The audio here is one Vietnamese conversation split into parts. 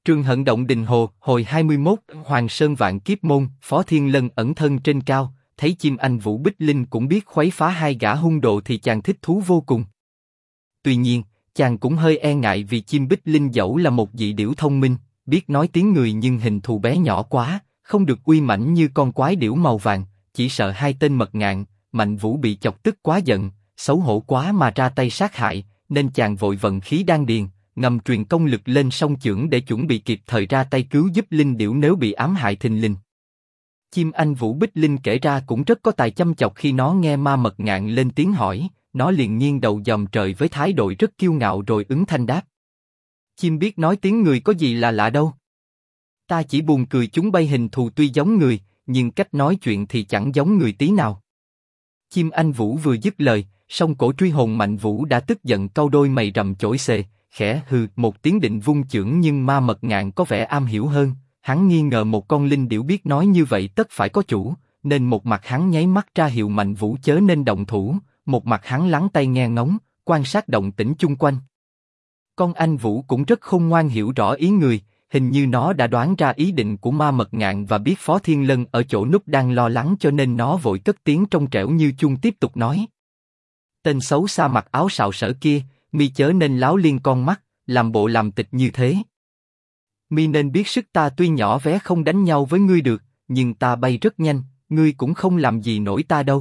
Trường Hận Động Đình Hồ, hồi 21, Hoàng Sơn Vạn Kiếp Môn, Phó Thiên Lân ẩn thân trên cao, thấy chim anh Vũ Bích Linh cũng biết khuấy phá hai gã hung đồ thì chàng thích thú vô cùng. Tuy nhiên, chàng cũng hơi e ngại vì chim Bích Linh dẫu là một dị điểu thông minh, biết nói tiếng người nhưng hình thù bé nhỏ quá, không được uy mãnh như con quái điểu màu vàng, chỉ sợ hai tên Mật Ngạn, Mạnh Vũ bị chọc tức quá giận, xấu hổ quá mà ra tay sát hại, nên chàng vội vận khí đan điền, ngầm truyền công lực lên song chưởng để chuẩn bị kịp thời ra tay cứu giúp linh điểu nếu bị ám hại thình lình. Chim anh Vũ Bích Linh kể ra cũng rất có tài chăm chọc, khi nó nghe Ma Mật Ngạn lên tiếng hỏi, nó liền nghiêng đầu dòm trời với thái độ rất kiêu ngạo rồi ứng thanh đáp. Chim biết nói tiếng người có gì là lạ đâu. Ta chỉ buồn cười chúng bay hình thù tuy giống người, nhưng cách nói chuyện thì chẳng giống người tí nào. Chim anh Vũ vừa dứt lời, song cổ truy hồn Mạnh Vũ đã tức giận cau đôi mày rậm chổi xề, khẽ hừ một tiếng định vung chưởng, nhưng Ma Mật Ngạn có vẻ am hiểu hơn, hắn nghi ngờ một con linh điểu biết nói như vậy tất phải có chủ, nên một mặt hắn nháy mắt ra hiệu Mạnh Vũ chớ nên động thủ, một mặt hắn lắng tai nghe ngóng, quan sát động tĩnh chung quanh. Con anh Vũ cũng rất khôn ngoan, hiểu rõ ý người, hình như nó đã đoán ra ý định của Ma Mật Ngạn và biết Phó Thiên Lân ở chỗ núp đang lo lắng, cho nên nó vội cất tiếng trong trẻo như chuông tiếp tục nói. Tên xấu xa mặc áo sạo sở kia, mi chớ nên láo liên con mắt, làm bộ làm tịch như thế. Mi nên biết sức ta tuy nhỏ bé không đánh nhau với ngươi được, nhưng ta bay rất nhanh, ngươi cũng không làm gì nổi ta đâu.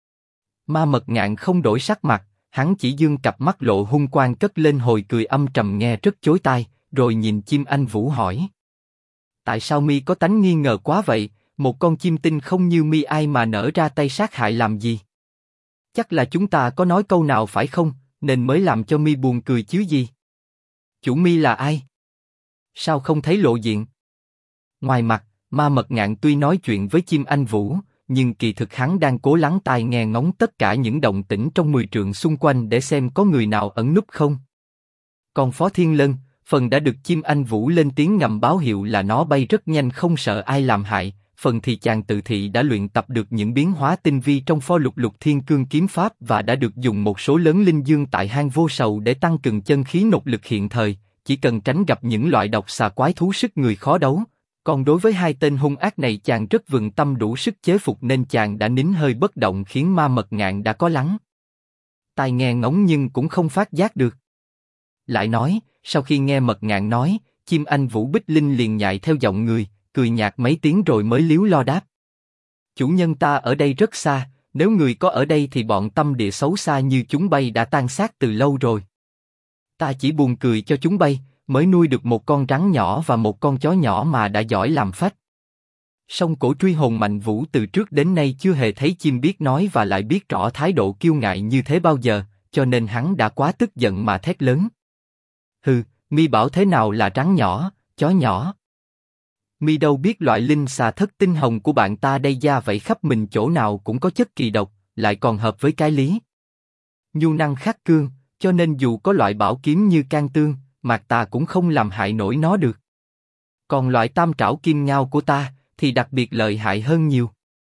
Ma Mật Ngạn không đổi sắc mặt, hắn chỉ dương cặp mắt lộ hung quang cất lên hồi cười âm trầm nghe rất chói tai, rồi nhìn chim anh Vũ hỏi. Tại sao mi có tánh nghi ngờ quá vậy, một con chim tinh không như mi ai mà nỡ ra tay sát hại làm gì? Chắc là chúng ta có nói câu nào phải không, nên mới làm cho mi buồn cười chứ gì? Chủ mi là ai? Sao không thấy lộ diện? Ngoài mặt, Ma Mật Ngạn tuy nói chuyện với chim anh Vũ, nhưng kỳ thực hắn đang cố lắng tai nghe ngóng tất cả những động tĩnh trong 10 trượng xung quanh để xem có người nào ẩn núp không. Còn Phó Thiên Lân, phần đã được chim anh Vũ lên tiếng ngầm báo hiệu là nó bay rất nhanh không sợ ai làm hại, phần thì chàng tự thị đã luyện tập được những biến hóa tinh vi trong Pho Lục Lục Thiên Cương kiếm pháp và đã được dùng một số lớn linh dương tại hang vô sầu để tăng cường chân khí nột lực hiện thời, chỉ cần tránh gặp những loại độc xà quái thú sức người khó đấu. Còn đối với hai tên hung ác này chàng rất vững tâm đủ sức chế phục, nên chàng đã nín hơi bất động, khiến Ma Mật Ngạn đã có lắng tai nghe ngóng nhưng cũng không phát giác được. Lại nói, sau khi nghe Mật Ngạn nói, chim anh Vũ Bích Linh liền nhại theo giọng người, cười nhạt mấy tiếng rồi mới líu lo đáp. Chủ nhân ta ở đây rất xa, nếu người có ở đây thì bọn tâm địa xấu xa như chúng bay đã tan xác từ lâu rồi. Ta chỉ buồn cười cho chúng bay, mới nuôi được một con rắn nhỏ và một con chó nhỏ mà đã giỏi làm phách. Song cổ truy hồn Mạnh Vũ từ trước đến nay chưa hề thấy chim biết nói và lại biết rõ thái độ kiêu ngại như thế bao giờ, cho nên hắn đã quá tức giận mà thét lớn. Hừ, mi bảo thế nào là rắn nhỏ, chó nhỏ? Mi đâu biết loại linh xà thất tinh hồng của bạn ta đây da vậy khắp mình chỗ nào cũng có chất kỳ độc, lại còn hợp với cái lý nhu năng khắc cương, cho nên dù có loại bảo kiếm như can tương, mạc ta cũng không làm hại nổi nó được. Còn loại tam trảo kim ngao của ta thì đặc biệt lợi hại hơn nhiều.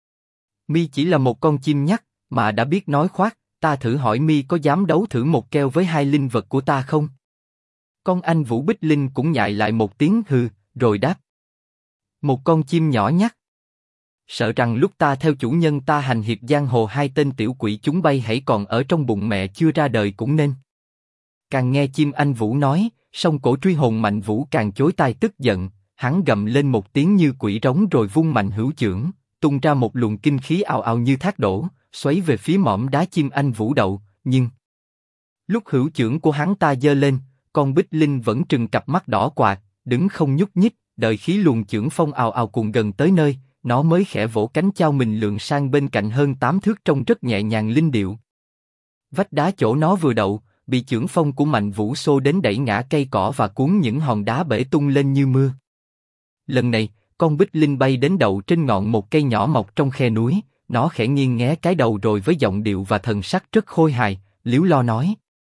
Mi chỉ là một con chim nhắt mà đã biết nói khoác, ta thử hỏi mi có dám đấu thử một keo với hai linh vật của ta không? Con anh Vũ Bích Linh cũng nhại lại một tiếng hừ, rồi đáp. Một con chim nhỏ nhắt. Sợ rằng lúc ta theo chủ nhân ta hành hiệp giang hồ, hai tên tiểu quỷ chúng bay hãy còn ở trong bụng mẹ chưa ra đời cũng nên. Càng nghe chim anh Vũ nói, song cổ truy hồn Mạnh Vũ càng chối tai tức giận, hắn gầm lên một tiếng như quỷ rống rồi vung mạnh hữu chưởng, tung ra một luồng kinh khí ào ào như thác đổ, xoáy về phía mỏm đá chim anh Vũ đậu, nhưng lúc hữu chưởng của hắn ta giơ lên, con Bích Linh vẫn trừng cặp mắt đỏ quạt, đứng không nhúc nhích, đợi khí luồng chưởng phong ào ào cuồn gần tới nơi, nó mới khẽ vỗ cánh chao mình lượn sang bên cạnh hơn 8 thước trông rất nhẹ nhàng linh điệu. Vách đá chỗ nó vừa đậu, bị chưởng phong của Mạnh Vũ xô đến đẩy ngã cây cỏ và cuốn những hòn đá bể tung lên như mưa. Lần này, con Bích Linh bay đến đậu trên ngọn một cây nhỏ mọc trong khe núi, nó khẽ nghiêng nghé cái đầu rồi với giọng điệu và thần sắc rất khôi hài, líu lo nói.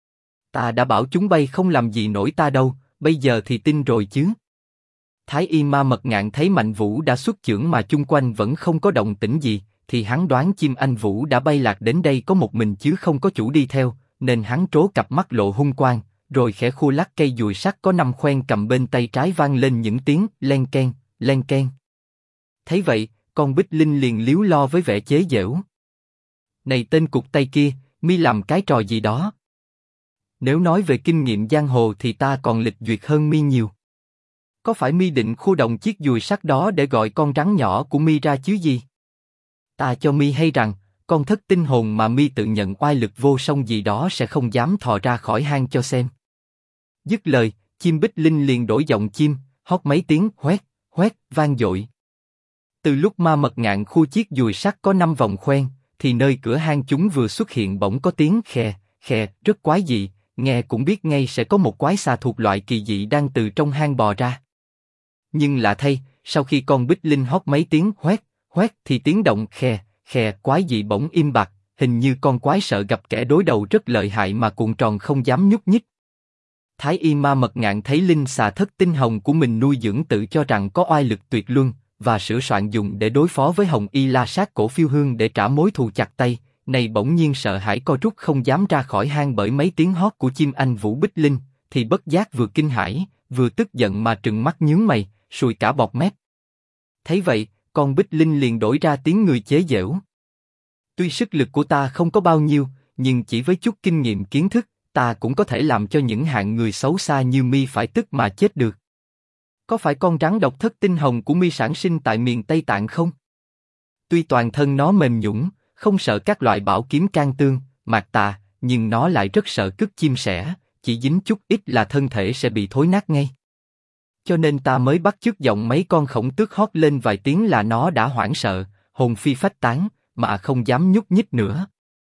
Ta đã bảo chúng bay không làm gì nổi ta đâu, bây giờ thì tin rồi chứ. Thái y Ma Mật Ngạn thấy Mạnh Vũ đã xuất chưởng mà chung quanh vẫn không có động tĩnh gì, thì hắn đoán chim anh Vũ đã bay lạc đến đây có một mình chứ không có chủ đi theo, nên hắn trố cặp mắt lộ hung quang, rồi khẽ khua lắc cây dùi sắt có 5 khoen cầm bên tay trái vang lên những tiếng len keng, len keng. Thấy vậy, con Bích Linh liền líu lo với vẻ chế giễu. Này tên cụt tay kia, mi làm cái trò gì đó? Nếu nói về kinh nghiệm giang hồ thì ta còn lịch duyệt hơn mi nhiều. Có phải mi định khu động chiếc dùi sắt đó để gọi con rắn nhỏ của mi ra chứ gì? Ta cho mi hay rằng, con thất tinh hồn mà mi tự nhận oai lực vô song gì đó sẽ không dám thò ra khỏi hang cho xem. Dứt lời, chim Bích Linh liền đổi giọng chim, hót mấy tiếng hoét, hoét vang dội. Từ lúc ma mật ngạn khu chiếc dùi sắt có 5 vòng khoen, thì nơi cửa hang chúng vừa xuất hiện bỗng có tiếng khè, khè, rất quái dị, nghe cũng biết ngay sẽ có một quái xà thuộc loại kỳ dị đang từ trong hang bò ra. Nhưng lạ thay, sau khi con Bích Linh hót mấy tiếng hoét, hoét thì tiếng động khè, khè quái dị bỗng im bặt, hình như con quái sợ gặp kẻ đối đầu rất lợi hại mà cuộn tròn không dám nhúc nhích. Thái y ma mật ngạn thấy linh xà thất tinh hồng của mình nuôi dưỡng tự cho rằng có oai lực tuyệt luân, và sửa soạn dùng để đối phó với Hồng Y La Sát Cổ Phiêu Hương để trả mối thù chặt tay, này bỗng nhiên sợ hãi co rút không dám ra khỏi hang bởi mấy tiếng hót của chim anh Vũ Bích Linh, thì bất giác vừa kinh hãi, vừa tức giận mà trừng mắt nhướng mày, sùi cả bọt mép. Thấy vậy, con Bích Linh liền đổi ra tiếng người chế giễu. Tuy sức lực của ta không có bao nhiêu, nhưng chỉ với chút kinh nghiệm kiến thức, ta cũng có thể làm cho những hạng người xấu xa như mi phải tức mà chết được. Có phải con rắn độc thất tinh hồng của mi sản sinh tại miền Tây Tạng không? Tuy toàn thân nó mềm nhũn, không sợ các loại bảo kiếm can tương, mạc tà, nhưng nó lại rất sợ cứt chim sẻ, chỉ dính chút ít là thân thể sẽ bị thối nát ngay. Cho nên ta mới bắt chước giọng mấy con khổng tước hót lên vài tiếng là nó đã hoảng sợ, hồn phi phách tán, mà không dám nhúc nhích nữa.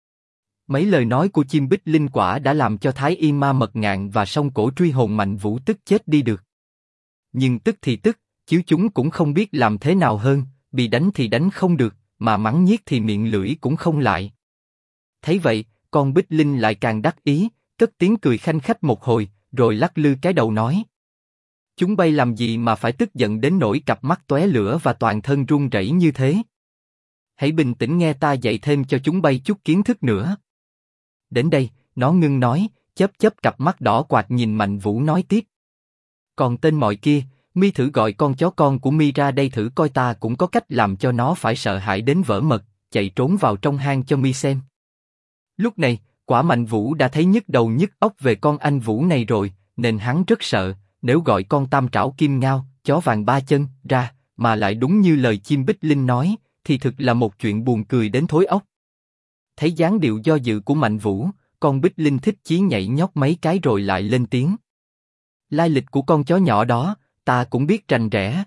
Mấy lời nói của chim Bích Linh quả đã làm cho Thái y ma mật ngạn và song cổ truy hồn mạnh vũ tức chết đi được. Nhưng tức thì tức, chứ chúng cũng không biết làm thế nào hơn, bị đánh thì đánh không được, mà mắng nhiếc thì miệng lưỡi cũng không lại. Thấy vậy, con Bích Linh lại càng đắc ý, cất tiếng cười khanh khách một hồi, rồi lắc lư cái đầu nói: chúng bay làm gì mà phải tức giận đến nỗi cặp mắt tóe lửa và toàn thân run rẩy như thế? Hãy bình tĩnh nghe ta dạy thêm cho chúng bay chút kiến thức nữa. Đến đây, nó ngưng nói, chớp chớp cặp mắt đỏ quạt nhìn Mạnh Vũ nói tiếp: còn tên mọi kia, mi thử gọi con chó con của mi ra đây thử coi, ta cũng có cách làm cho nó phải sợ hãi đến vỡ mật, chạy trốn vào trong hang cho mi xem. Lúc này, quả Mạnh Vũ đã thấy nhức đầu nhức óc về con anh Vũ này rồi, nên hắn rất sợ, nếu gọi con tam trảo kim ngao, chó vàng ba chân, ra, mà lại đúng như lời chim Bích Linh nói, thì thực là một chuyện buồn cười đến thối óc. Thấy dáng điệu do dự của Mạnh Vũ, con Bích Linh thích chí nhảy nhót mấy cái rồi lại lên tiếng: lai lịch của con chó nhỏ đó, ta cũng biết rành rẽ.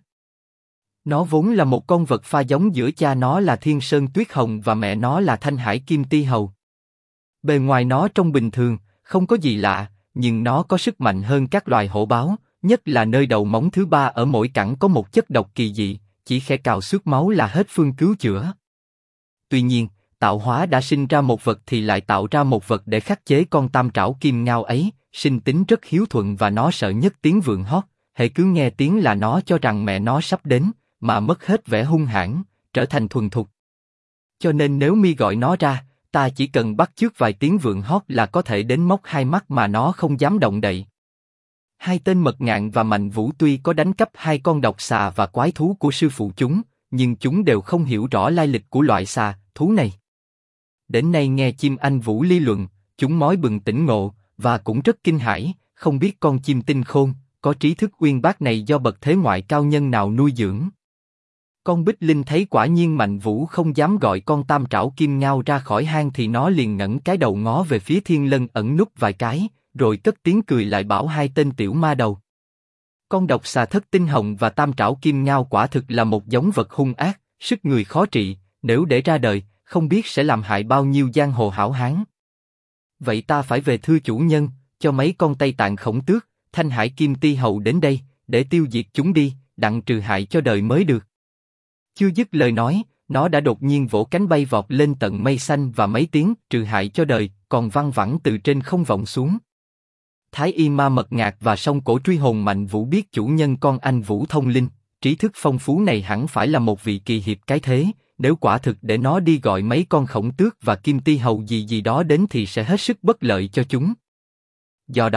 Nó vốn là một con vật pha giống giữa cha nó là Thiên Sơn Tuyết Hồng và mẹ nó là Thanh Hải Kim Ti Hầu. Bề ngoài nó trông bình thường, không có gì lạ, nhưng nó có sức mạnh hơn các loài hổ báo, nhất là nơi đầu móng thứ ba ở mỗi cẳng có một chất độc kỳ dị, chỉ khẽ cào xước máu là hết phương cứu chữa. Tuy nhiên, tạo hóa đã sinh ra một vật thì lại tạo ra một vật để khắc chế con tam trảo kim ngao ấy, sinh tính rất hiếu thuận và nó sợ nhất tiếng vượn hót, hễ cứ nghe tiếng là nó cho rằng mẹ nó sắp đến, mà mất hết vẻ hung hãn, trở thành thuần thục. Cho nên nếu mi gọi nó ra, ta chỉ cần bắt chước vài tiếng vượn hót là có thể đến móc hai mắt mà nó không dám động đậy. Hai tên Mật Ngạn và Mạnh Vũ tuy có đánh cắp hai con độc xà và quái thú của sư phụ chúng, nhưng chúng đều không hiểu rõ lai lịch của loại xà, thú này. Đến nay nghe chim anh Vũ lý luận, chúng mói bừng tỉnh ngộ, và cũng rất kinh hãi, không biết con chim tinh khôn, có trí thức uyên bác này do bậc thế ngoại cao nhân nào nuôi dưỡng. Con Bích Linh thấy quả nhiên Mạnh Vũ không dám gọi con tam trảo kim ngao ra khỏi hang thì nó liền ngẩng cái đầu ngó về phía Thiên Lân ẩn núp vài cái, rồi cất tiếng cười lại bảo hai tên tiểu ma đầu: con độc xà thất tinh hồng và tam trảo kim ngao quả thực là một giống vật hung ác, sức người khó trị, nếu để ra đời, không biết sẽ làm hại bao nhiêu giang hồ hảo hán. Vậy ta phải về thưa chủ nhân, cho mấy con Tây Tạng khổng tước, Thanh Hải Kim Ti Hầu đến đây, để tiêu diệt chúng đi, đặng trừ hại cho đời mới được. Chưa dứt lời nói, nó đã đột nhiên vỗ cánh bay vọt lên tận mây xanh và mấy tiếng trừ hại cho đời còn văng vẳng từ trên không vọng xuống. Thái y ma Mật Ngạc và song cổ truy hồn Mạnh Vũ biết chủ nhân con anh Vũ thông linh, trí thức phong phú này hẳn phải là một vị kỳ hiệp cái thế, nếu quả thực để nó đi gọi mấy con khổng tước và kim ti hầu gì gì đó đến thì sẽ hết sức bất lợi cho chúng. Do đó,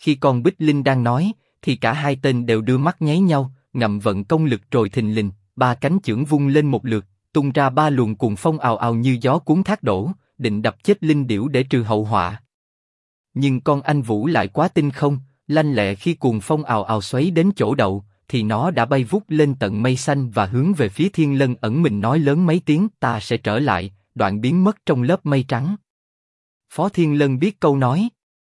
Khi con Bích Linh đang nói, thì cả hai tên đều đưa mắt nháy nhau, ngầm vận công lực rồi thình lình, ba cánh chưởng vung lên một lượt, tung ra ba luồng cuồng phong ào ào như gió cuốn thác đổ, định đập chết linh điểu để trừ hậu họa. Nhưng con anh Vũ lại quá tinh không, lanh lẹ khi cuồng phong ào ào xoáy đến chỗ đậu, thì nó đã bay vút lên tận mây xanh và hướng về phía Thiên Lân ẩn mình nói lớn mấy tiếng ta sẽ trở lại, đoạn biến mất trong lớp mây trắng. Phó Thiên Lân biết câu nói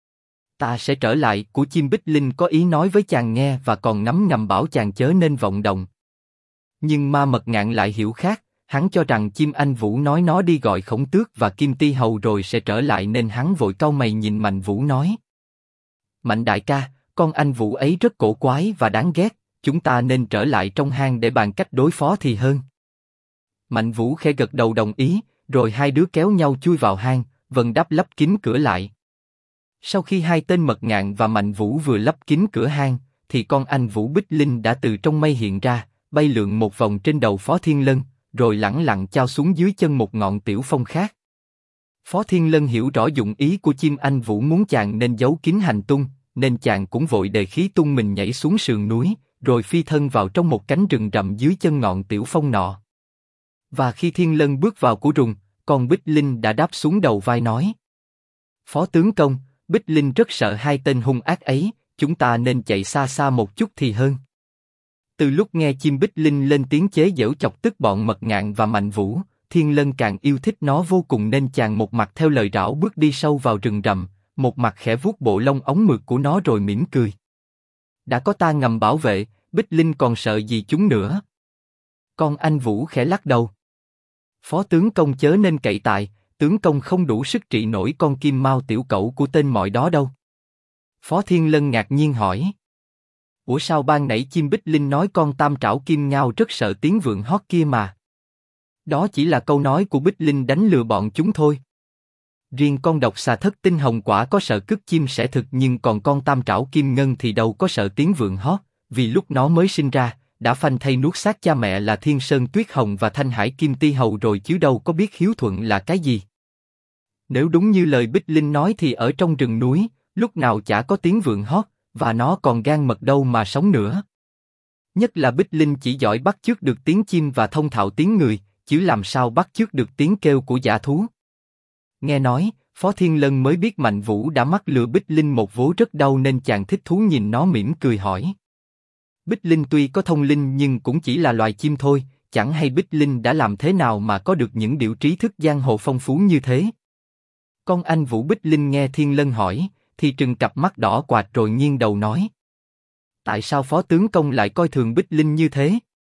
ta sẽ trở lại của chim Bích Linh có ý nói với chàng nghe và còn ngấm ngầm bảo chàng chớ nên vọng động. Nhưng Ma Mật Ngạn lại hiểu khác, hắn cho rằng chim anh Vũ nói nó đi gọi Khổng Tước và Kim Ti Hầu rồi sẽ trở lại nên hắn vội cau mày nhìn Mạnh Vũ nói. Mạnh đại ca, con anh Vũ ấy rất cổ quái và đáng ghét, chúng ta nên trở lại trong hang để bàn cách đối phó thì hơn. Mạnh Vũ khẽ gật đầu đồng ý, rồi hai đứa kéo nhau chui vào hang, Vân Đáp lắp kín cửa lại. Sau khi hai tên Mật Ngạn và Mạnh Vũ vừa lắp kín cửa hang, thì con anh Vũ Bích Linh đã từ trong mây hiện ra, bay lượn một vòng trên đầu Phó Thiên Lân, rồi lẳng lặng chao xuống dưới chân một ngọn tiểu phong khác. Phó Thiên Lân hiểu rõ dụng ý của chim anh Vũ muốn chàng nên giấu kín hành tung, nên chàng cũng vội đề khí tung mình nhảy xuống sườn núi, rồi phi thân vào trong một cánh rừng rậm dưới chân ngọn tiểu phong nọ. Và khi Thiên Lân bước vào của rừng, con Bích Linh đã đáp xuống đầu vai nói: Phó tướng công, Bích Linh rất sợ hai tên hung ác ấy, chúng ta nên chạy xa xa một chút thì hơn. Từ lúc nghe chim Bích Linh lên tiếng chế giễu chọc tức bọn Mật Ngạn và Mạnh Vũ, Thiên Lân càng yêu thích nó vô cùng nên chàng một mặt theo lời rảo bước đi sâu vào rừng rậm, một mặt khẽ vuốt bộ lông óng mượt của nó rồi mỉm cười. Đã có ta ngầm bảo vệ, Bích Linh còn sợ gì chúng nữa? Con anh Vũ khẽ lắc đầu. Phó tướng công chớ nên cậy tài, tướng công không đủ sức trị nổi con kim mao tiểu cẩu của tên mọi đó đâu. Phó Thiên Lân ngạc nhiên hỏi. Ủa sao ban nãy chim Bích Linh nói con tam trảo kim ngao rất sợ tiếng vượn hót kia mà? Đó chỉ là câu nói của Bích Linh đánh lừa bọn chúng thôi. Riêng con độc xà thất tinh hồng quả có sợ cất chim sẻ thực nhưng còn con tam trảo kim ngân thì đâu có sợ tiếng vượn hót, vì lúc nó mới sinh ra, đã phanh thây nuốt xác cha mẹ là Thiên Sơn Tuyết Hồng và Thanh Hải Kim Ti Hầu rồi chứ đâu có biết hiếu thuận là cái gì. Nếu đúng như lời Bích Linh nói thì ở trong rừng núi, lúc nào chả có tiếng vượn hót, và nó còn gan mật đâu mà sống nữa. Nhất là Bích Linh chỉ giỏi bắt chước được tiếng chim và thông thạo tiếng người, chứ làm sao bắt chước được tiếng kêu của dã thú. Nghe nói, Phó Thiên Lân mới biết Mạnh Vũ đã mắc lừa Bích Linh một vố rất đau nên chàng thích thú nhìn nó mỉm cười hỏi. Bích Linh tuy có thông linh nhưng cũng chỉ là loài chim thôi, chẳng hay Bích Linh đã làm thế nào mà có được những điệu trí thức giang hồ phong phú như thế. Con anh Vũ Bích Linh nghe Thiên Lân hỏi, thì trừng cặp mắt đỏ quạt rồi nghiêng đầu nói. Tại sao Phó tướng công lại coi thường Bích Linh như thế?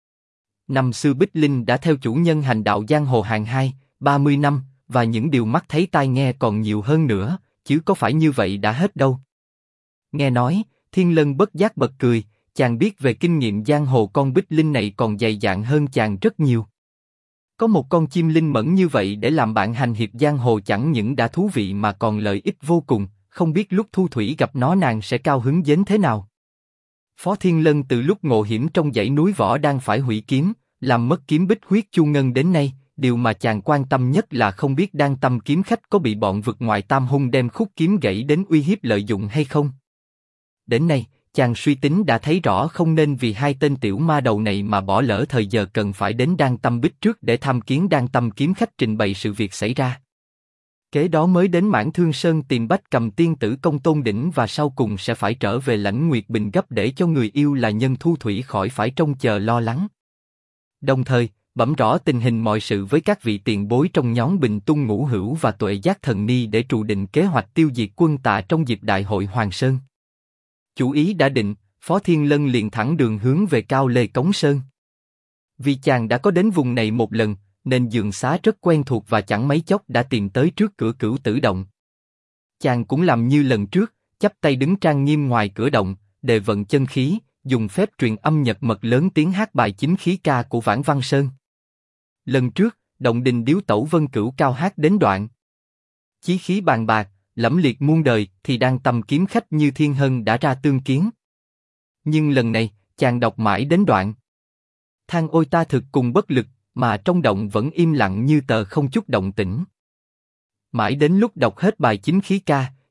Năm xưa Bích Linh đã theo chủ nhân hành đạo giang hồ hàng 30 năm, và những điều mắt thấy tai nghe còn nhiều hơn nữa, chứ có phải như vậy đã hết đâu. Nghe nói, Thiên Lân bất giác bật cười, chàng biết về kinh nghiệm giang hồ con Bích Linh này còn dày dạn hơn chàng rất nhiều. Có một con chim linh mẫn như vậy để làm bạn hành hiệp giang hồ chẳng những đã thú vị mà còn lợi ích vô cùng, không biết lúc Thu Thủy gặp nó nàng sẽ cao hứng đến thế nào. Phó Thiên Lân từ lúc ngộ hiểm trong dãy núi võ đang phải hủy kiếm, làm mất kiếm Bích Huyết Chu Ngân đến nay, điều mà chàng quan tâm nhất là không biết Đan Tâm kiếm khách có bị bọn vực ngoại tam hung đem khúc kiếm gãy đến uy hiếp lợi dụng hay không. Đến nay, chàng suy tính đã thấy rõ không nên vì hai tên tiểu ma đầu này mà bỏ lỡ thời giờ cần phải đến Đan Tâm Bích trước để tham kiến Đan Tâm kiếm khách trình bày sự việc xảy ra. Kế đó mới đến Mãn Thương Sơn tìm Bách Cầm tiên tử Công Tôn Đỉnh và sau cùng sẽ phải trở về Lãnh Nguyệt Bình gấp để cho người yêu là Nhân Thu Thủy khỏi phải trông chờ lo lắng. Đồng thời, bẩm rõ tình hình mọi sự với các vị tiền bối trong nhóm Bình Tung Ngũ Hữu và Tuệ Giác Thần Ni để trù định kế hoạch tiêu diệt quân Tạ trong dịp đại hội Hoàng Sơn. Chủ ý đã định, Phó Thiên Lân liền thẳng đường hướng về Cao Lê Cống Sơn. Vì chàng đã có đến vùng này một lần, nên giường xá rất quen thuộc và chẳng mấy chốc đã tìm tới trước cửa Cửu Tử Động. Chàng cũng làm như lần trước, chắp tay đứng trang nghiêm ngoài cửa động, đề vận chân khí, dùng phép truyền âm nhật mật lớn tiếng hát bài chính khí ca của Vãn Văn Sơn. Lần trước, động đình điếu tẩu Vân Cửu cao hát đến đoạn chí khí bàn bạc, lẫm liệt muôn đời, thì Đan Tâm kiếm khách Như Thiên Hân đã ra tương kiến. Nhưng lần này, chàng đọc mãi đến đoạn than ôi ta thực cùng bất lực, mà trong động vẫn im lặng như tờ không chút động tĩnh. Mãi đến lúc đọc hết bài chính khí ca,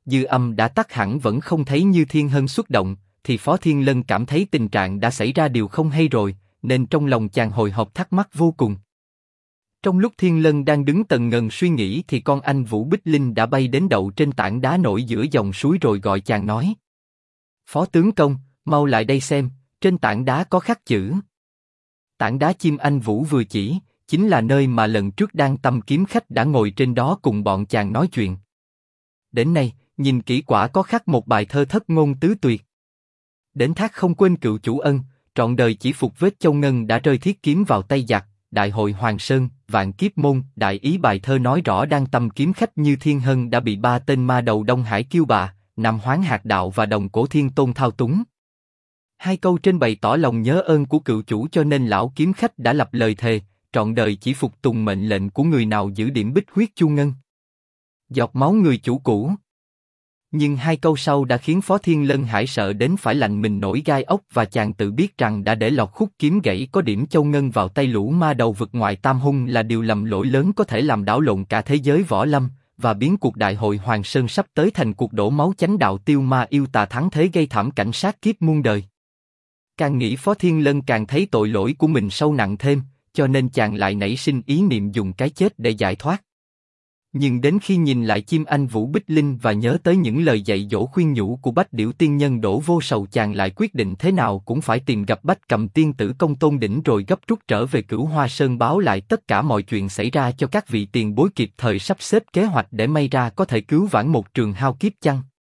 dư âm đã tắt hẳn vẫn không thấy Như Thiên Hân xuất động, thì Phó Thiên Lân cảm thấy tình trạng đã xảy ra điều không hay rồi, nên trong lòng chàng hồi hộp thắc mắc vô cùng. Trong lúc Thiên Lân đang đứng tần ngần suy nghĩ thì con anh Vũ Bích Linh đã bay đến đậu trên tảng đá nổi giữa dòng suối rồi gọi chàng nói: Phó tướng công, mau lại đây xem, trên tảng đá có khắc chữ. Tảng đá chim anh Vũ vừa chỉ, chính là nơi mà lần trước Đan Tâm kiếm khách đã ngồi trên đó cùng bọn chàng nói chuyện. Đến nay, nhìn kỹ quả có khắc một bài thơ thất ngôn tứ tuyệt. Đến thác không quên cựu chủ ân, trọn đời chỉ phục vết châu ngân đã rơi thiết kiếm vào tay giặc, đại hội Hoàng Sơn, vạn kiếp môn. Đại ý bài thơ nói rõ Đan Tâm kiếm khách Như Thiên Hân đã bị ba tên ma đầu Đông Hải Kiêu Bà, Nam Hoán Hạt Đạo và Đồng Cổ Thiên Tôn thao túng. Hai câu trên bày tỏ lòng nhớ ơn của cựu chủ, cho nên lão kiếm khách đã lập lời thề, trọn đời chỉ phục tùng mệnh lệnh của người nào giữ điểm bích huyết chu ngân. Giọt máu người chủ cũ. Nhưng hai câu sau đã khiến Phó Thiên Lân Hải sợ đến phải lạnh mình nổi gai ốc, và chàng tự biết rằng đã để lọt khúc kiếm gãy có điểm châu ngân vào tay lũ ma đầu vực ngoại tam hung là điều lầm lỗi lớn có thể làm đảo lộn cả thế giới võ lâm, và biến cuộc đại hội Hoàng Sơn sắp tới thành cuộc đổ máu chánh đạo tiêu ma yêu tà thắng thế gây thảm cảnh sát kiếp muôn đời. Càng nghĩ Phó Thiên Lân càng thấy tội lỗi của mình sâu nặng thêm, cho nên chàng lại nảy sinh ý niệm dùng cái chết để giải thoát. Nhưng đến khi nhìn lại chim anh Vũ Bích Linh và nhớ tới những lời dạy dỗ khuyên nhủ của Bách Điểu Tiên Nhân Đỗ Vô Sầu, chàng lại quyết định thế nào cũng phải tìm gặp Bách Cầm Tiên Tử Công Tôn Đỉnh rồi gấp rút trở về Cửu Hoa Sơn báo lại tất cả mọi chuyện xảy ra cho các vị tiền bối kịp thời sắp xếp kế hoạch để may ra có thể cứu vãn một trường hao kiếp chăng.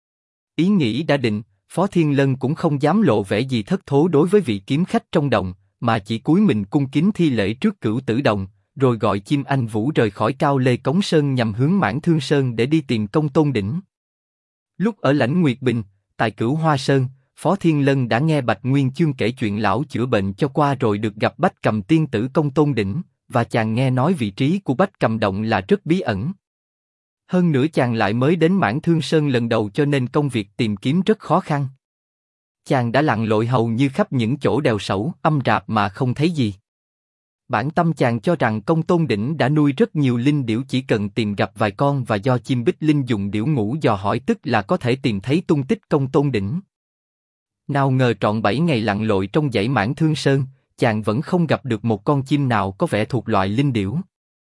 Ý nghĩ đã định, Phó Thiên Lân cũng không dám lộ vẻ gì thất thố đối với vị kiếm khách trong động, mà chỉ cúi mình cung kính thi lễ trước Cửu Tử Đồng, rồi gọi chim anh Vũ rời khỏi Cao Lê Cống Sơn nhằm hướng Mãn Thương Sơn để đi tìm Công Tôn Đỉnh. Lúc ở lãnh Nguyệt Bình, tại Cửu Hoa Sơn, Phó Thiên Lân đã nghe Bạch Nguyên Chương kể chuyện lão chữa bệnh cho qua rồi được gặp Bách Cầm Tiên Tử Công Tôn Đỉnh, và chàng nghe nói vị trí của Bách Cầm Động là rất bí ẩn. Hơn nữa chàng lại mới đến Mãn Thương Sơn lần đầu cho nên công việc tìm kiếm rất khó khăn. Chàng đã lặn lội hầu như khắp những chỗ đèo sẩu, âm rạp mà không thấy gì. Bản tâm chàng cho rằng Công Tôn Đỉnh đã nuôi rất nhiều linh điểu, chỉ cần tìm gặp vài con và do chim Bích Linh dùng điểu ngũ dò hỏi tức là có thể tìm thấy tung tích Công Tôn Đỉnh. Nào ngờ trọn 7 ngày lặn lội trong dãy Mãn Thương Sơn, chàng vẫn không gặp được một con chim nào có vẻ thuộc loại linh điểu.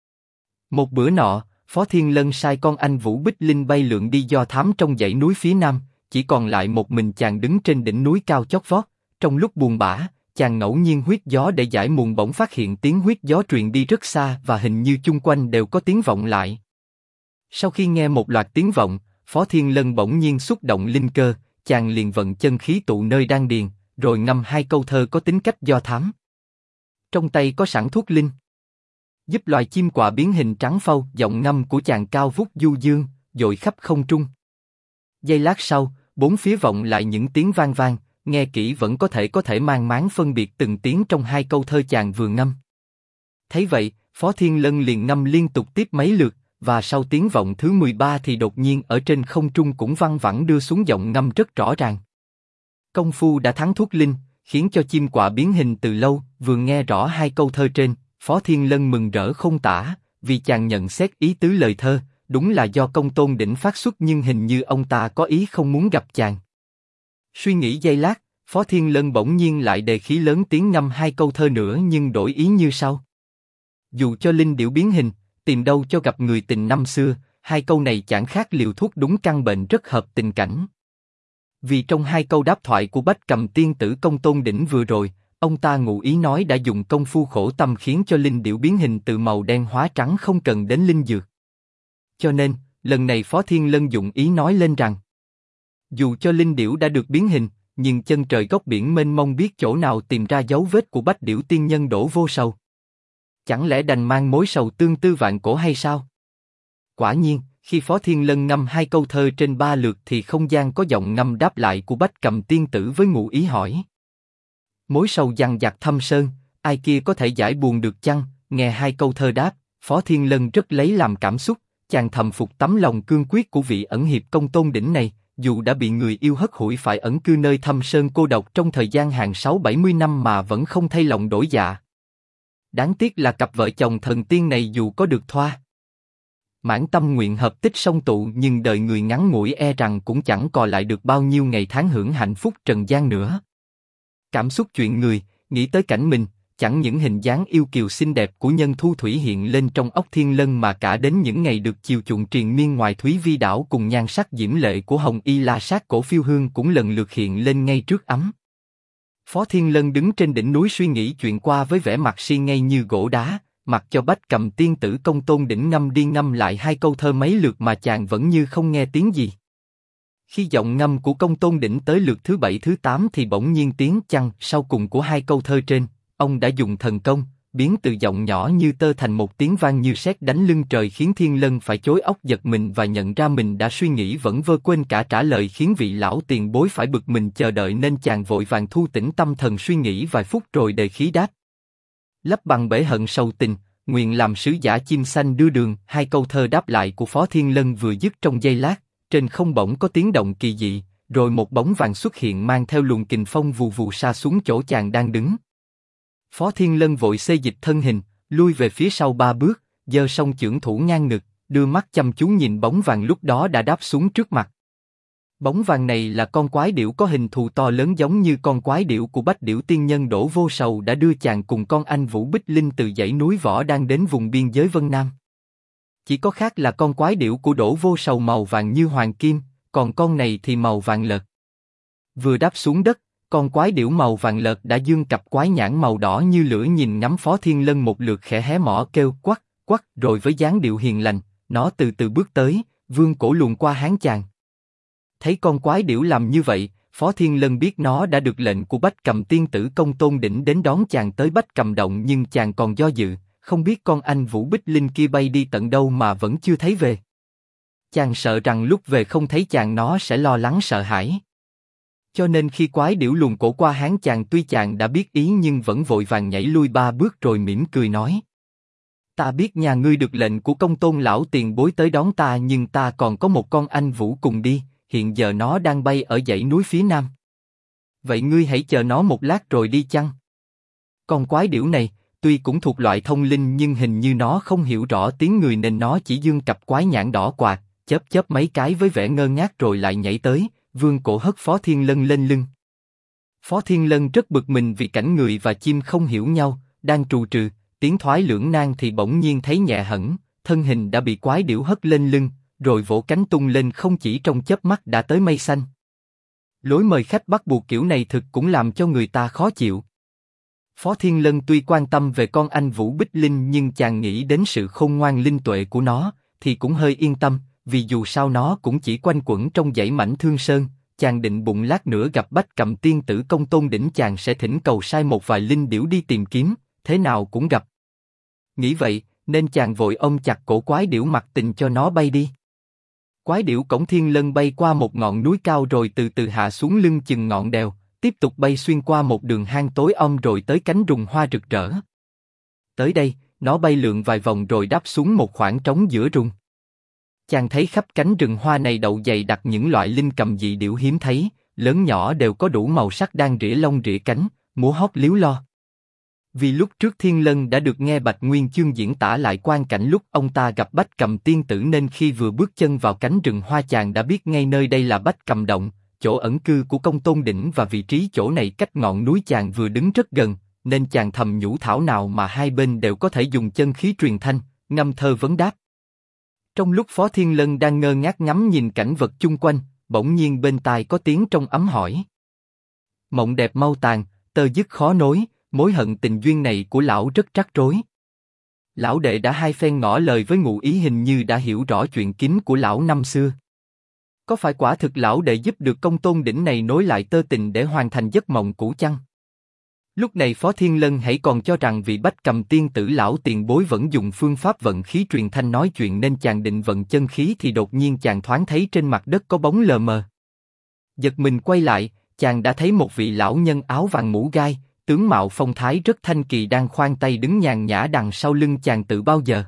Một bữa nọ, Phó Thiên Lân sai con anh Vũ Bích Linh bay lượn đi do thám trong dãy núi phía nam, chỉ còn lại một mình chàng đứng trên đỉnh núi cao chót vót. Trong lúc buồn bã, chàng ngẫu nhiên huýt gió để giải muộn, bỗng phát hiện tiếng huýt gió truyền đi rất xa và hình như chung quanh đều có tiếng vọng lại. Sau khi nghe một loạt tiếng vọng, Phó Thiên Lân bỗng nhiên xúc động linh cơ, chàng liền vận chân khí tụ nơi đan điền, rồi ngâm hai câu thơ có tính cách do thám. Trong tay có sẵn thuốc linh, giúp loài chim quạ biến hình trắng phau. Giọng ngâm của chàng cao vút du dương, dội khắp không trung. Giây lát sau, bốn phía vọng lại những tiếng vang vang, nghe kỹ vẫn có thể mang máng phân biệt từng tiếng trong hai câu thơ chàng vừa ngâm. Thấy vậy, Phó Thiên Lân liền ngâm liên tục tiếp mấy lượt, và sau tiếng vọng thứ 13 thì đột nhiên ở trên không trung cũng văng vẳng đưa xuống giọng ngâm rất rõ ràng. Công phu đã thắng thuốc linh, khiến cho chim quạ biến hình từ lâu. Vừa nghe rõ hai câu thơ trên, Phó Thiên Lân mừng rỡ không tả, vì chàng nhận xét ý tứ lời thơ, đúng là do Công Tôn Đỉnh phát xuất, nhưng hình như ông ta có ý không muốn gặp chàng. Suy nghĩ giây lát, Phó Thiên Lân bỗng nhiên lại đề khí lớn tiếng ngâm hai câu thơ nữa, nhưng đổi ý như sau: dù cho linh điểu biến hình, tìm đâu cho gặp người tình năm xưa. Hai câu này chẳng khác liều thuốc đúng căn bệnh, rất hợp tình cảnh. Vì trong hai câu đáp thoại của Bách Cầm Tiên Tử Công Tôn Đỉnh vừa rồi, ông ta ngụ ý nói đã dùng công phu khổ tâm khiến cho linh điểu biến hình từ màu đen hóa trắng không cần đến linh dược. Cho nên, lần này Phó Thiên Lân dụng ý nói lên rằng, dù cho linh điểu đã được biến hình, nhưng chân trời góc biển mênh mông biết chỗ nào tìm ra dấu vết của Bách Điểu Tiên Nhân Đỗ Vô Sầu. Chẳng lẽ đành mang mối sầu tương tư vạn cổ hay sao? Quả nhiên, khi Phó Thiên Lân ngâm hai câu thơ trên 3 lượt thì không gian có giọng ngâm đáp lại của Bách Cầm Tiên Tử với ngụ ý hỏi: mối sầu dằng dặc thâm sơn, ai kia có thể giải buồn được chăng? Nghe hai câu thơ đáp, Phó Thiên Lân rất lấy làm cảm xúc, chàng thầm phục tấm lòng cương quyết của vị ẩn hiệp Công Tôn Đỉnh này. Dù đã bị người yêu hất hủi phải ẩn cư nơi thâm sơn cô độc trong thời gian hàng 6-70 năm mà vẫn không thay lòng đổi dạ. Đáng tiếc là cặp vợ chồng thần tiên này dù có được thoa mãn tâm nguyện hợp tích song tụ, nhưng đời người ngắn ngủi e rằng cũng chẳng còn lại được bao nhiêu ngày tháng hưởng hạnh phúc trần gian nữa. Cảm xúc chuyện người, nghĩ tới cảnh mình, chẳng những hình dáng yêu kiều xinh đẹp của Nhân Thu Thủy hiện lên trong óc Thiên Lân mà cả đến những ngày được chiều chuộng triền miên ngoài Thúy Vi đảo cùng nhan sắc diễm lệ của Hồng Y La Sát Cổ Phiêu Hương cũng lần lượt hiện lên ngay trước ấm. Phó Thiên Lân đứng trên đỉnh núi suy nghĩ chuyện qua với vẻ mặt si ngây như gỗ đá, mặc cho Bách Cầm tiên tử Công Tôn Đỉnh ngâm đi ngâm lại hai câu thơ mấy lượt mà chàng vẫn như không nghe tiếng gì. Khi giọng ngâm của Công Tôn Đỉnh tới lượt thứ 7 thứ 8 thì bỗng nhiên tiếng chăng sau cùng của hai câu thơ trên, ông đã dùng thần công, biến từ giọng nhỏ như tơ thành một tiếng vang như sét đánh lưng trời, khiến Thiên Lân phải chối óc giật mình và nhận ra mình đã suy nghĩ vẩn vơ quên cả trả lời, khiến vị lão tiền bối phải bực mình chờ đợi, nên chàng vội vàng thu tĩnh tâm thần suy nghĩ vài phút rồi đề khí đáp. Lấp bằng bể hận sầu tình, nguyện làm sứ giả chim xanh đưa đường. Hai câu thơ đáp lại của Phó Thiên Lân vừa dứt trong giây lát, trên không bỗng có tiếng động kỳ dị, rồi một bóng vàng xuất hiện mang theo luồng kình phong vù vù sa xuống chỗ chàng đang đứng. Phó Thiên Lân vội xê dịch thân hình, lui về phía sau 3 bước, giơ song chưởng thủ ngang ngực, đưa mắt chăm chú nhìn bóng vàng lúc đó đã đáp xuống trước mặt. Bóng vàng này là con quái điểu có hình thù to lớn giống như con quái điểu của Bách Điểu Tiên Nhân Đỗ Vô Sầu đã đưa chàng cùng con anh Vũ Bích Linh từ dãy núi Võ Đan đến vùng biên giới Vân Nam. Chỉ có khác là con quái điểu của Đỗ Vô Sầu màu vàng như hoàng kim, còn con này thì màu vàng lợt. Vừa đáp xuống đất, con quái điểu màu vàng lợt đã dương cặp quái nhãn màu đỏ như lửa nhìn ngắm Phó Thiên Lân một lượt, khẽ hé mỏ kêu quắc quắc, rồi với dáng điệu hiền lành, nó từ từ bước tới, vươn cổ luồn qua háng chàng. Thấy con quái điểu làm như vậy, Phó Thiên Lân biết nó đã được lệnh của Bách Cầm tiên tử Công Tôn Đỉnh đến đón chàng tới Bách Cầm động, nhưng chàng còn do dự, không biết con anh Vũ Bích Linh kia bay đi tận đâu mà vẫn chưa thấy về. Chàng sợ rằng lúc về không thấy chàng nó sẽ lo lắng sợ hãi. Cho nên khi quái điểu luồn cổ qua háng chàng, tuy chàng đã biết ý nhưng vẫn vội vàng nhảy lui 3 bước rồi mỉm cười nói: Ta biết nhà ngươi được lệnh của Công Tôn lão tiền bối tới đón ta, nhưng ta còn có một con anh Vũ cùng đi, hiện giờ nó đang bay ở dãy núi phía nam. Vậy ngươi hãy chờ nó một lát rồi đi chăng? Con quái điểu này, tuy cũng thuộc loại thông linh nhưng hình như nó không hiểu rõ tiếng người nên nó chỉ dương cặp quái nhãn đỏ quạt, chớp chớp mấy cái với vẻ ngơ ngác rồi lại nhảy tới, vươn cổ hất Phó Thiên Lân lên lưng. Phó Thiên Lân rất bực mình vì cảnh người và chim không hiểu nhau, đang trù trừ, tiến thoái lưỡng nan thì bỗng nhiên thấy nhẹ hẳn, thân hình đã bị quái điểu hất lên lưng, rồi vỗ cánh tung lên, không chỉ trong chớp mắt đã tới mây xanh. Lối mời khách bắt buộc kiểu này thực cũng làm cho người ta khó chịu. Phó Thiên Lân tuy quan tâm về con anh Vũ Bích Linh nhưng chàng nghĩ đến sự khôn ngoan linh tuệ của nó, thì cũng hơi yên tâm, vì dù sao nó cũng chỉ quanh quẩn trong dãy Mãnh Thương Sơn. Chàng định bụng lát nữa gặp Bách Cầm tiên tử Công Tôn Đỉnh chàng sẽ thỉnh cầu sai một vài linh điểu đi tìm kiếm, thế nào cũng gặp. Nghĩ vậy, nên chàng vội ôm chặt cổ quái điểu mặc tình cho nó bay đi. Quái điểu cổng Thiên Lân bay qua một ngọn núi cao rồi từ từ hạ xuống lưng chừng ngọn đèo, tiếp tục bay xuyên qua một đường hang tối om rồi tới cánh rừng hoa rực rỡ. Tới đây, nó bay lượn vài vòng rồi đáp xuống một khoảng trống giữa rừng. Chàng thấy khắp cánh rừng hoa này đậu dày đặc những loại linh cầm dị điểu hiếm thấy, lớn nhỏ đều có đủ màu sắc đang rỉa lông rỉa cánh, múa hót líu lo. Vì lúc trước Thiên Lân đã được nghe Bạch Nguyên Chương diễn tả lại quang cảnh lúc ông ta gặp Bách Cầm tiên tử, nên khi vừa bước chân vào cánh rừng hoa chàng đã biết ngay nơi đây là Bách Cầm động, chỗ ẩn cư của Công Tôn Đỉnh, và vị trí chỗ này cách ngọn núi chàng vừa đứng rất gần, nên chàng thầm nhủ thảo nào mà hai bên đều có thể dùng chân khí truyền thanh, ngâm thơ vấn đáp. Trong lúc Phó Thiên Lân đang ngơ ngác ngắm nhìn cảnh vật chung quanh, bỗng nhiên bên tai có tiếng trong ấm hỏi: Mộng đẹp mau tàn, tơ dứt khó nối, mối hận tình duyên này của lão rất rắc rối. Lão đệ đã hai phen ngỏ lời với ngụ ý, hình như đã hiểu rõ chuyện kín của lão năm xưa. Có phải quả thực lão đệ giúp được Công Tôn Đỉnh này nối lại tơ tình để hoàn thành giấc mộng cũ chăng? Lúc này Phó Thiên Lân hãy còn cho rằng vị Bách Cầm tiên tử lão tiền bối vẫn dùng phương pháp vận khí truyền thanh nói chuyện, nên chàng định vận chân khí thì đột nhiên chàng thoáng thấy trên mặt đất có bóng lờ mờ. Giật mình quay lại, chàng đã thấy một vị lão nhân áo vàng mũ gai, tướng mạo phong thái rất thanh kỳ đang khoan tay đứng nhàn nhã đằng sau lưng chàng từ bao giờ.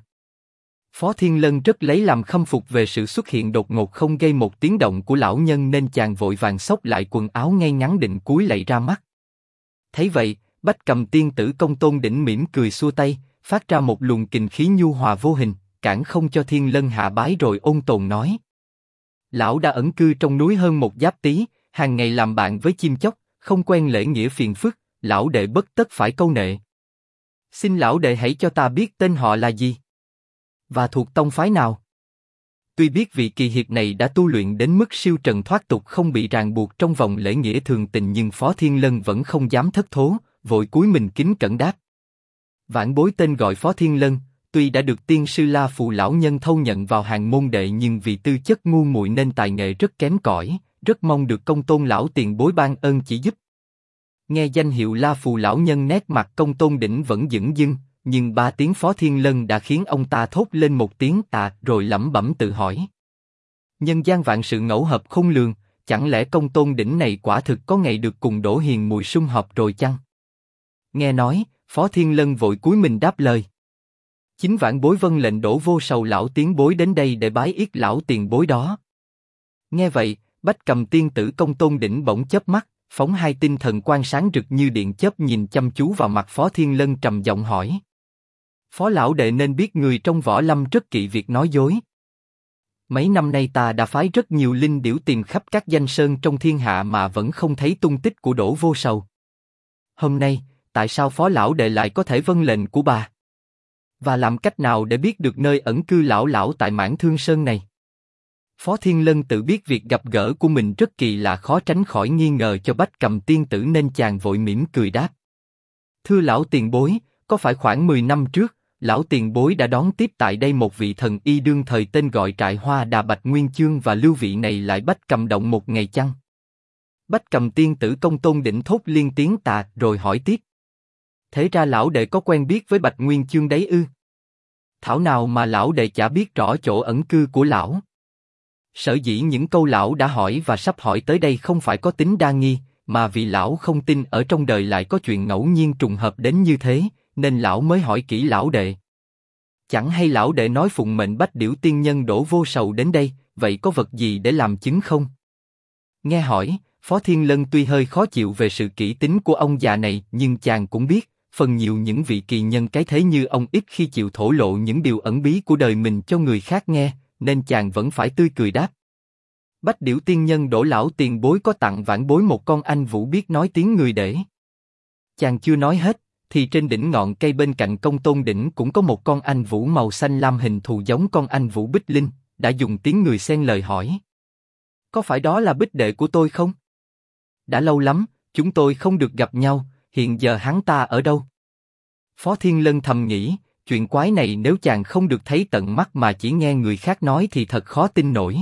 Phó Thiên Lân rất lấy làm khâm phục về sự xuất hiện đột ngột không gây một tiếng động của lão nhân, nên chàng vội vàng xốc lại quần áo ngay ngắn định cúi lạy ra mắt. Thấy vậy, Bách Cầm tiên tử Công Tôn Đỉnh mỉm cười xua tay, phát ra một luồng kình khí nhu hòa vô hình, cản không cho Thiên Lân hạ bái rồi ôn tồn nói. Lão đã ẩn cư trong núi hơn một giáp tý, hàng ngày làm bạn với chim chóc, không quen lễ nghĩa phiền phức, lão đệ bất tất phải câu nệ. Xin lão đệ hãy cho ta biết tên họ là gì? Và thuộc tông phái nào? Tuy biết vị kỳ hiệp này đã tu luyện đến mức siêu trần thoát tục không bị ràng buộc trong vòng lễ nghĩa thường tình nhưng Phó Thiên Lân vẫn không dám thất thố, vội cúi mình kính cẩn đáp. Vãn bối tên gọi Phó Thiên Lân, tuy đã được tiên sư La Phù lão nhân thâu nhận vào hàng môn đệ nhưng vì tư chất ngu muội nên tài nghệ rất kém cỏi, rất mong được công tôn lão tiền bối ban ơn chỉ giúp. Nghe danh hiệu La Phù lão nhân nét mặt công tôn đỉnh vẫn dửng dưng, nhưng 3 tiếng Phó Thiên Lân đã khiến ông ta thốt lên một tiếng rồi lẩm bẩm tự hỏi. Nhân gian vạn sự ngẫu hợp không lường, chẳng lẽ công tôn đỉnh này quả thực có ngày được cùng Đỗ Hiền mùi sum họp rồi chăng? Nghe nói, Phó Thiên Lân vội cúi mình đáp lời. Chính vãn bối vâng lệnh Đỗ Vô Sầu lão tiến bối đến đây để bái yết lão tiền bối đó. Nghe vậy, Bách Cầm tiên tử công tôn đỉnh bỗng chớp mắt, phóng hai tinh thần quang sáng rực như điện chớp nhìn chăm chú vào mặt Phó Thiên Lân trầm giọng hỏi. Phó lão đệ nên biết người trong võ lâm rất kỵ việc nói dối. Mấy năm nay ta đã phái rất nhiều linh điểu tìm khắp các danh sơn trong thiên hạ mà vẫn không thấy tung tích của Đỗ Vô Sầu. Hôm nay, tại sao Phó lão đệ lại có thể vâng lệnh của bà? Và làm cách nào để biết được nơi ẩn cư lão tại Mãn Thương Sơn này? Phó Thiên Lân tự biết việc gặp gỡ của mình rất kỳ lạ khó tránh khỏi nghi ngờ cho Bách Cầm tiên tử nên chàng vội mỉm cười đáp. Thưa lão tiền bối, có phải khoảng 10 năm trước, lão tiền bối đã đón tiếp tại đây một vị thần y đương thời tên gọi Trại Hoa Đà Bạch Nguyên Chương và lưu vị này lại Bách Cầm động một ngày chăng? Bách Cầm tiên tử công tôn đỉnh thốt liên tiếng rồi hỏi tiếp. Thế ra lão đệ có quen biết với Bạch Nguyên Chương đấy ư? Thảo nào mà lão đệ chả biết rõ chỗ ẩn cư của lão. Sở dĩ những câu lão đã hỏi và sắp hỏi tới đây không phải có tính đa nghi, mà vì lão không tin ở trong đời lại có chuyện ngẫu nhiên trùng hợp đến như thế, nên lão mới hỏi kỹ lão đệ. Chẳng hay lão đệ nói phụng mệnh Bách Điểu tiên nhân Đỗ Vô Sầu đến đây, vậy có vật gì để làm chứng không? Nghe hỏi, Phó Thiên Lân tuy hơi khó chịu về sự kỹ tính của ông già này, nhưng chàng cũng biết, phần nhiều những vị kỳ nhân cái thế như ông ít khi chịu thổ lộ những điều ẩn bí của đời mình cho người khác nghe, nên chàng vẫn phải tươi cười đáp. Bách Điểu tiên nhân Đỗ lão tiền bối có tặng vãn bối một con anh vũ biết nói tiếng người để. Chàng chưa nói hết, thì trên đỉnh ngọn cây bên cạnh công tôn đỉnh cũng có một con anh vũ màu xanh lam hình thù giống con anh vũ Bích Linh, đã dùng tiếng người xen lời hỏi. Có phải đó là Bích đệ của tôi không? Đã lâu lắm, chúng tôi không được gặp nhau, hiện giờ hắn ta ở đâu? Phó Thiên Lân thầm nghĩ, chuyện quái này nếu chàng không được thấy tận mắt mà chỉ nghe người khác nói thì thật khó tin nổi.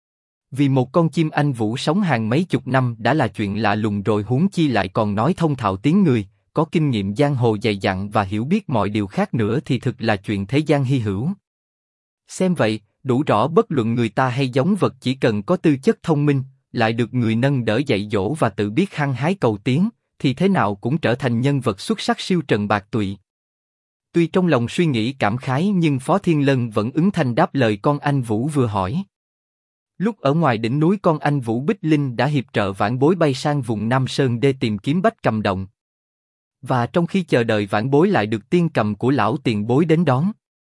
Vì một con chim anh vũ sống hàng mấy chục năm đã là chuyện lạ lùng rồi huống chi lại còn nói thông thạo tiếng người, có kinh nghiệm giang hồ dày dặn và hiểu biết mọi điều khác nữa thì thực là chuyện thế gian hy hữu. Xem vậy, đủ rõ bất luận người ta hay giống vật chỉ cần có tư chất thông minh, lại được người nâng đỡ dạy dỗ và tự biết hăng hái cầu tiến, thì thế nào cũng trở thành nhân vật xuất sắc siêu trần bạc tụy. Tuy trong lòng suy nghĩ cảm khái nhưng Phó Thiên Lân vẫn ứng thanh đáp lời con anh vũ vừa hỏi. Lúc ở ngoài đỉnh núi con anh vũ Bích Linh đã hiệp trợ vãn bối bay sang vùng Nam Sơn để tìm kiếm Bách Cầm động. Và trong khi chờ đợi vãn bối lại được tiên cầm của lão tiền bối đến đón.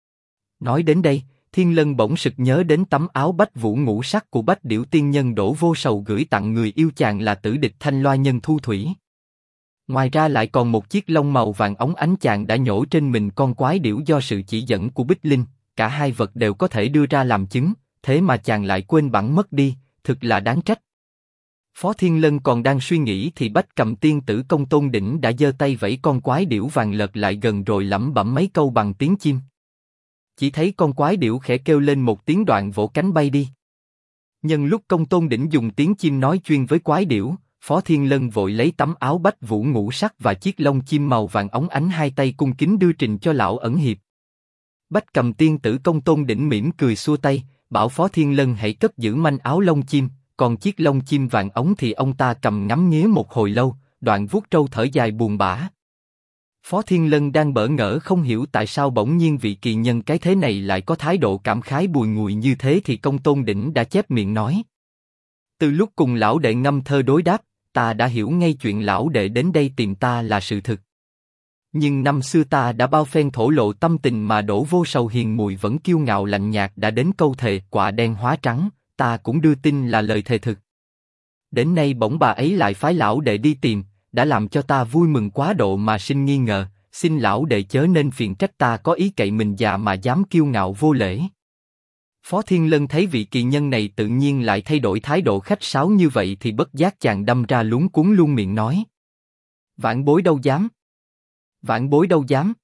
Nói đến đây, Thiên Lân bỗng sực nhớ đến tấm áo bách vũ ngũ sắc của Bách Điểu tiên nhân Đỗ Vô Sầu gửi tặng người yêu chàng là tử địch Thanh Loa nhân Thu Thủy. Ngoài ra lại còn một chiếc lông màu vàng óng ánh chàng đã nhổ trên mình con quái điểu do sự chỉ dẫn của Bích Linh, cả hai vật đều có thể đưa ra làm chứng, thế mà chàng lại quên bẵng mất đi, thực là đáng trách. Phó Thiên Lân còn đang suy nghĩ thì Bách Cầm tiên tử công tôn đỉnh đã giơ tay vẫy con quái điểu vàng lật lại gần rồi lẩm bẩm mấy câu bằng tiếng chim. Chỉ thấy con quái điểu khẽ kêu lên một tiếng đoạn vỗ cánh bay đi. Nhân lúc công tôn đỉnh dùng tiếng chim nói chuyên với quái điểu, Phó Thiên Lân vội lấy tấm áo bách vũ ngũ sắc và chiếc lông chim màu vàng óng ánh hai tay cung kính đưa trình cho lão ẩn hiệp. Bách Cầm tiên tử công tôn đỉnh mỉm cười xua tay, bảo Phó Thiên Lân hãy cất giữ manh áo lông chim, còn chiếc lông chim vàng ống thì ông ta cầm ngắm nghía một hồi lâu, đoạn vuốt râu thở dài buồn bã. Phó Thiên Lân đang bỡ ngỡ không hiểu tại sao bỗng nhiên vị kỳ nhân cái thế này lại có thái độ cảm khái bùi ngùi như thế thì công tôn đỉnh đã chép miệng nói. Từ lúc cùng lão đệ ngâm thơ đối đáp, ta đã hiểu ngay chuyện lão đệ đến đây tìm ta là sự thực. Nhưng năm xưa ta đã bao phen thổ lộ tâm tình mà Đỗ Vô Sầu hiền muội vẫn kiêu ngạo lạnh nhạt đã đến câu thề quạ đen hóa trắng, ta cũng đưa tin là lời thề thực. Đến nay bỗng bà ấy lại phái lão đệ đi tìm, đã làm cho ta vui mừng quá độ mà sinh nghi ngờ, xin lão đệ chớ nên phiền trách ta có ý cậy mình già mà dám kiêu ngạo vô lễ. Phó Thiên Lân thấy vị kỳ nhân này tự nhiên lại thay đổi thái độ khách sáo như vậy thì bất giác chàng đâm ra luống cuống luôn miệng nói. Vãn bối đâu dám. Vãn bối đâu dám.